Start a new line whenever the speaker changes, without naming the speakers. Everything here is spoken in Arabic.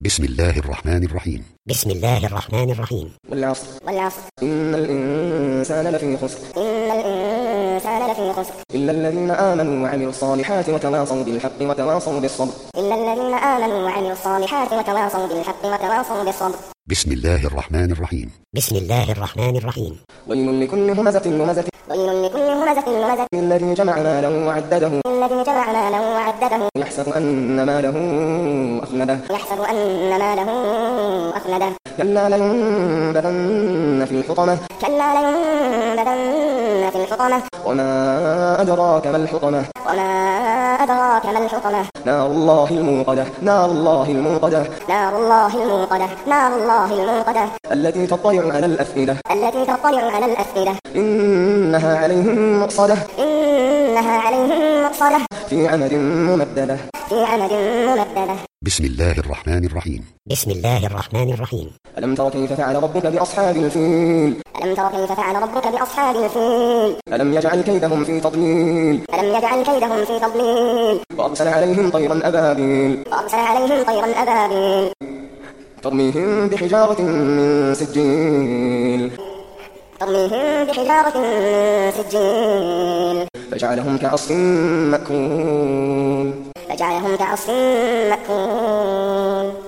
بسم الله الرحمن الرحيم.
بسم الله الرحمن الرحيم.
والعصر
والعصر
إن الإنسان لفي خسر
إن الإنسان لفي خسر
إلا الذين آمنوا وعملوا الصالحات وتواصوا بالحق وتواصوا بالصبر.
إلا الذين آمنوا وعملوا الصالحات وتواصوا بالحق وتواصوا بالصبر.
بسم الله الرحمن الرحيم.
بسم الله الرحمن الرحيم.
ويل لكل همزة لمزة
ويل لكل همزة لمزة
الذي جمع ماله وعدده
الذي جمع ماله وعدده
يحسب أن ماله أخلده
يحسب أن ماله أخلده
كلا لينبذن في الحطمة
كلا لينبذن في الحطمة
وما أدراك ما الحطمة
وما أدراك ما الحطمة
نار الله الموقدة نار الله الموقدة
نار الله الموقدة نار الله الموقدة
التي تطلع على الأفئدة
التي تطلع على الأفئدة
إنها عليهم مؤصدة
إنها عليهم مؤصدة
في عمد ممددة
في عمد ممددة.
بسم الله الرحمن الرحيم.
بسم الله الرحمن الرحيم.
ألم تر كيف فعل ربك بأصحاب الفيل
ألم تر كيف فعل ربك بأصحاب الفيل
ألم يجعل كيدهم في تضليل
ألم يجعل كيدهم في تضليل
وأرسل عليهم طيرا أبابيل
وأرسل عليهم طيرا أبابيل
ترميهم بحجارة من سجيل
ترميهم بحجارة من سجيل
فجعلهم كعصف مأكول
فجعلهم كعصف مأكول.